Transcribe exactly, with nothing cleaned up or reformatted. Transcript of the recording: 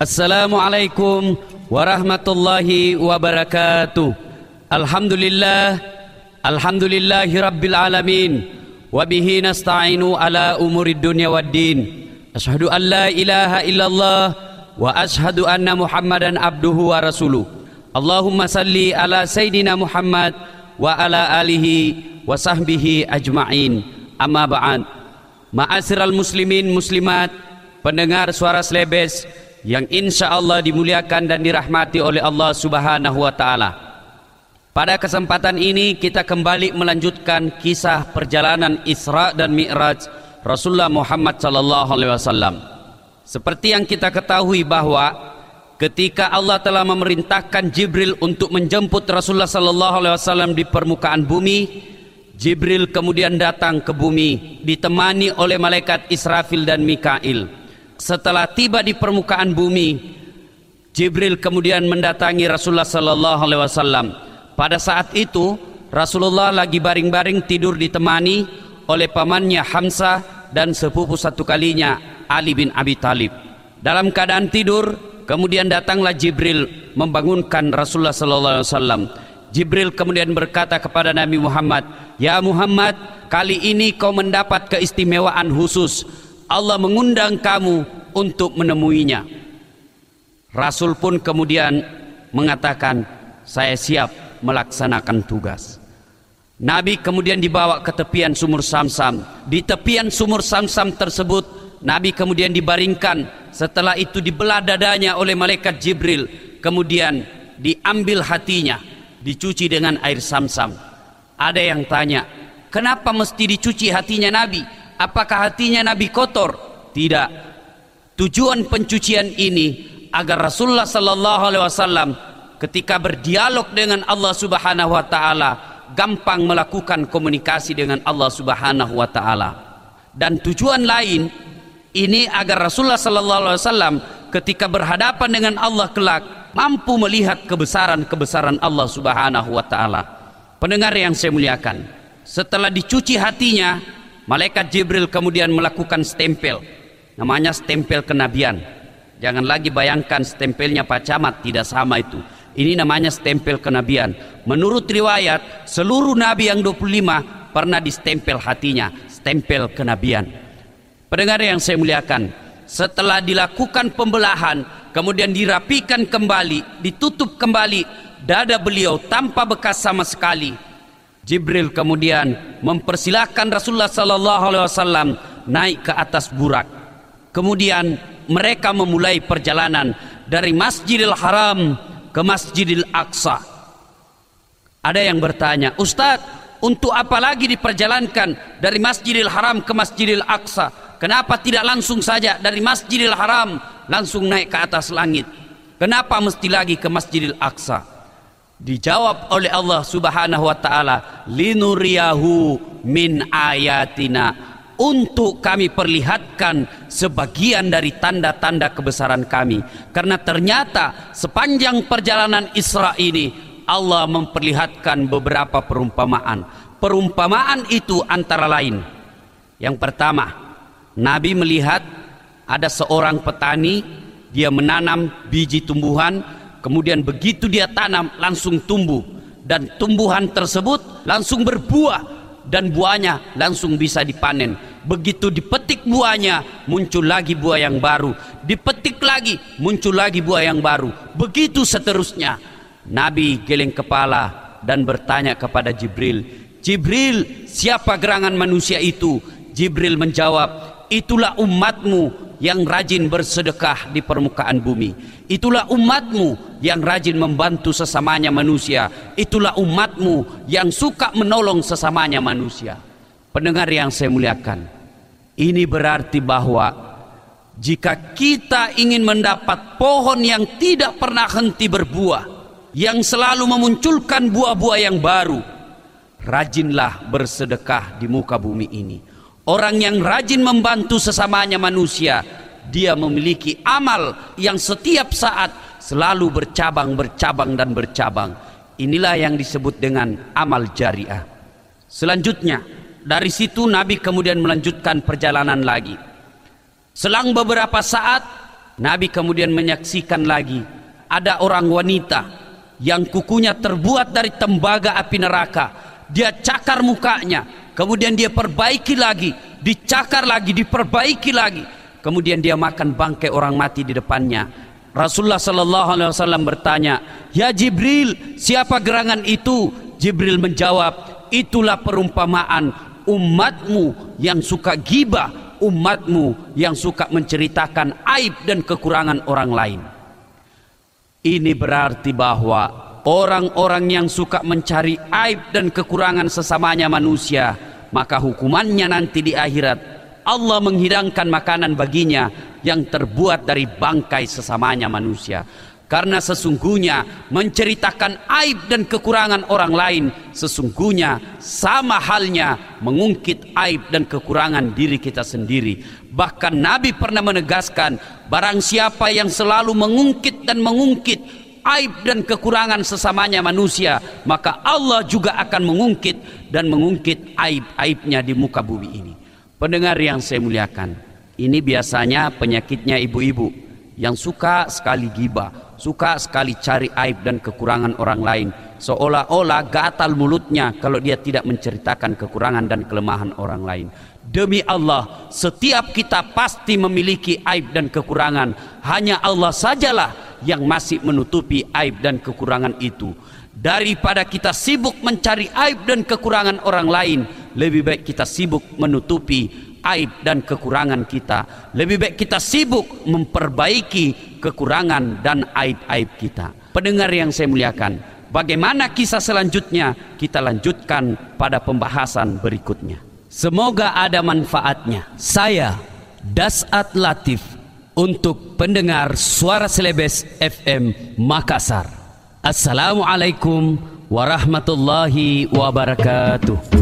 Assalamualaikum warahmatullahi wabarakatuh. Alhamdulillah, alhamdulillahi rabbil alamin. Wabihi nasta'inu ala umurid dunya waddin. Ashhadu an la ilaha illallah wa ashhadu anna muhammadan abduhu wa rasuluh. Allahumma salli ala sayyidina Muhammad wa ala alihi wa sahbihi ajma'in. Amma ba'an. Ma'asyiral muslimin muslimat, pendengar suara Slebes yang insya Allah dimuliakan dan dirahmati oleh Allah subhanahu wa ta'ala. Pada kesempatan ini kita kembali melanjutkan kisah perjalanan Isra dan Mi'raj Rasulullah Muhammad sallallahu alaihi wasallam. Seperti yang kita ketahui bahwa ketika Allah telah memerintahkan Jibril untuk menjemput Rasulullah sallallahu alaihi wasallam di permukaan bumi, Jibril kemudian datang ke bumi ditemani oleh malaikat Israfil dan Mikail. Setelah tiba di permukaan bumi, Jibril kemudian mendatangi Rasulullah sallallahu alaihi wasallam. Pada saat itu Rasulullah lagi baring-baring tidur ditemani oleh pamannya Hamzah dan sepupu satu kalinya Ali bin Abi Thalib. Dalam keadaan tidur, kemudian datanglah Jibril membangunkan Rasulullah sallallahu alaihi wasallam. Jibril kemudian berkata kepada Nabi Muhammad, "Ya Muhammad, kali ini kau mendapat keistimewaan khusus. Allah mengundang kamu untuk menemuinya." Rasul pun kemudian mengatakan, "Saya siap melaksanakan tugas." Nabi kemudian dibawa ke tepian sumur Samsam. Di tepian sumur Samsam tersebut Nabi kemudian dibaringkan. Setelah itu dibelah dadanya oleh malaikat Jibril. Kemudian diambil hatinya, dicuci dengan air Samsam. Ada yang tanya, kenapa mesti dicuci hatinya Nabi? Apakah hatinya Nabi kotor? Tidak. Tujuan pencucian ini agar Rasulullah sallallahu alaihi wasallam ketika berdialog dengan Allah Subhanahu wa taala gampang melakukan komunikasi dengan Allah Subhanahu wa taala. Dan tujuan lain ini agar Rasulullah sallallahu alaihi wasallam ketika berhadapan dengan Allah kelak mampu melihat kebesaran-kebesaran Allah Subhanahu wa taala. Pendengar yang saya muliakan, setelah dicuci hatinya, malaikat Jibril kemudian melakukan stempel, namanya stempel kenabian. Jangan lagi bayangkan stempelnya Pak Camat, tidak sama itu. Ini namanya stempel kenabian. Menurut riwayat, seluruh nabi yang dua puluh lima pernah distempel hatinya, stempel kenabian. Pendengar yang saya muliakan, setelah dilakukan pembelahan, kemudian dirapikan kembali, ditutup kembali dada beliau tanpa bekas sama sekali, Jibril kemudian mempersilahkan Rasulullah sallallahu alaihi wasallam naik ke atas burak. Kemudian mereka memulai perjalanan dari Masjidil Haram ke Masjidil Aqsa. Ada yang bertanya, "Ustadz, untuk apa lagi diperjalankan dari Masjidil Haram ke Masjidil Aqsa? Kenapa tidak langsung saja dari Masjidil Haram langsung naik ke atas langit? Kenapa mesti lagi ke Masjidil Aqsa?" Dijawab oleh Allah Subhanahu wa taala, "Linuriyahu min ayatina," untuk kami perlihatkan sebagian dari tanda-tanda kebesaran kami. Karena ternyata sepanjang perjalanan Isra ini Allah memperlihatkan beberapa perumpamaan. Perumpamaan itu antara lain, yang pertama, Nabi melihat ada seorang petani, dia menanam biji tumbuhan, kemudian begitu dia tanam langsung tumbuh, dan tumbuhan tersebut langsung berbuah dan buahnya langsung bisa dipanen. Begitu dipetik buahnya, muncul lagi buah yang baru, dipetik lagi, muncul lagi buah yang baru, begitu seterusnya. Nabi geleng kepala dan bertanya kepada Jibril, "Jibril, siapa gerangan manusia itu?" Jibril menjawab, "Itulah umatmu yang rajin bersedekah di permukaan bumi. Itulah umatmu yang rajin membantu sesamanya manusia. Itulah umatmu yang suka menolong sesamanya manusia." Pendengar yang saya muliakan, ini berarti bahwa jika kita ingin mendapat pohon yang tidak pernah henti berbuah, yang selalu memunculkan buah-buah yang baru, rajinlah bersedekah di muka bumi ini. Orang yang rajin membantu sesamanya manusia, dia memiliki amal yang setiap saat selalu bercabang, bercabang dan bercabang. Inilah yang disebut dengan amal jariah. Selanjutnya, dari situ Nabi kemudian melanjutkan perjalanan lagi. Selang beberapa saat Nabi kemudian menyaksikan lagi ada orang wanita yang kukunya terbuat dari tembaga api neraka. Dia cakar mukanya, kemudian dia perbaiki lagi, dicakar lagi, diperbaiki lagi, kemudian dia makan bangkai orang mati di depannya. Rasulullah sallallahu alaihi wasallam bertanya, "Ya Jibril, siapa gerangan itu?" Jibril menjawab, "Itulah perumpamaan umatmu yang suka gibah, umatmu yang suka menceritakan aib dan kekurangan orang lain." Ini berarti bahwa orang-orang yang suka mencari aib dan kekurangan sesamanya manusia, maka hukumannya nanti di akhirat Allah menghidangkan makanan baginya yang terbuat dari bangkai sesamanya manusia. Karena sesungguhnya menceritakan aib dan kekurangan orang lain sesungguhnya sama halnya mengungkit aib dan kekurangan diri kita sendiri. Bahkan Nabi pernah menegaskan, barang siapa yang selalu mengungkit dan mengungkit aib dan kekurangan sesamanya manusia, maka Allah juga akan mengungkit dan mengungkit aib-aibnya di muka bumi ini. Pendengar yang saya muliakan, ini biasanya penyakitnya ibu-ibu yang suka sekali gibah, suka sekali cari aib dan kekurangan orang lain, seolah-olah gatal mulutnya kalau dia tidak menceritakan kekurangan dan kelemahan orang lain. Demi Allah, setiap kita pasti memiliki aib dan kekurangan. Hanya Allah sajalah yang masih menutupi aib dan kekurangan itu. Daripada kita sibuk mencari aib dan kekurangan orang lain, lebih baik kita sibuk menutupi aib dan kekurangan kita. Lebih baik kita sibuk memperbaiki kekurangan dan aib-aib kita. Pendengar yang saya muliakan, bagaimana kisah selanjutnya kita lanjutkan pada pembahasan berikutnya. Semoga ada manfaatnya. Saya Dasat Latif untuk pendengar Suara Selebes F M Makassar. Assalamualaikum warahmatullahi wabarakatuh.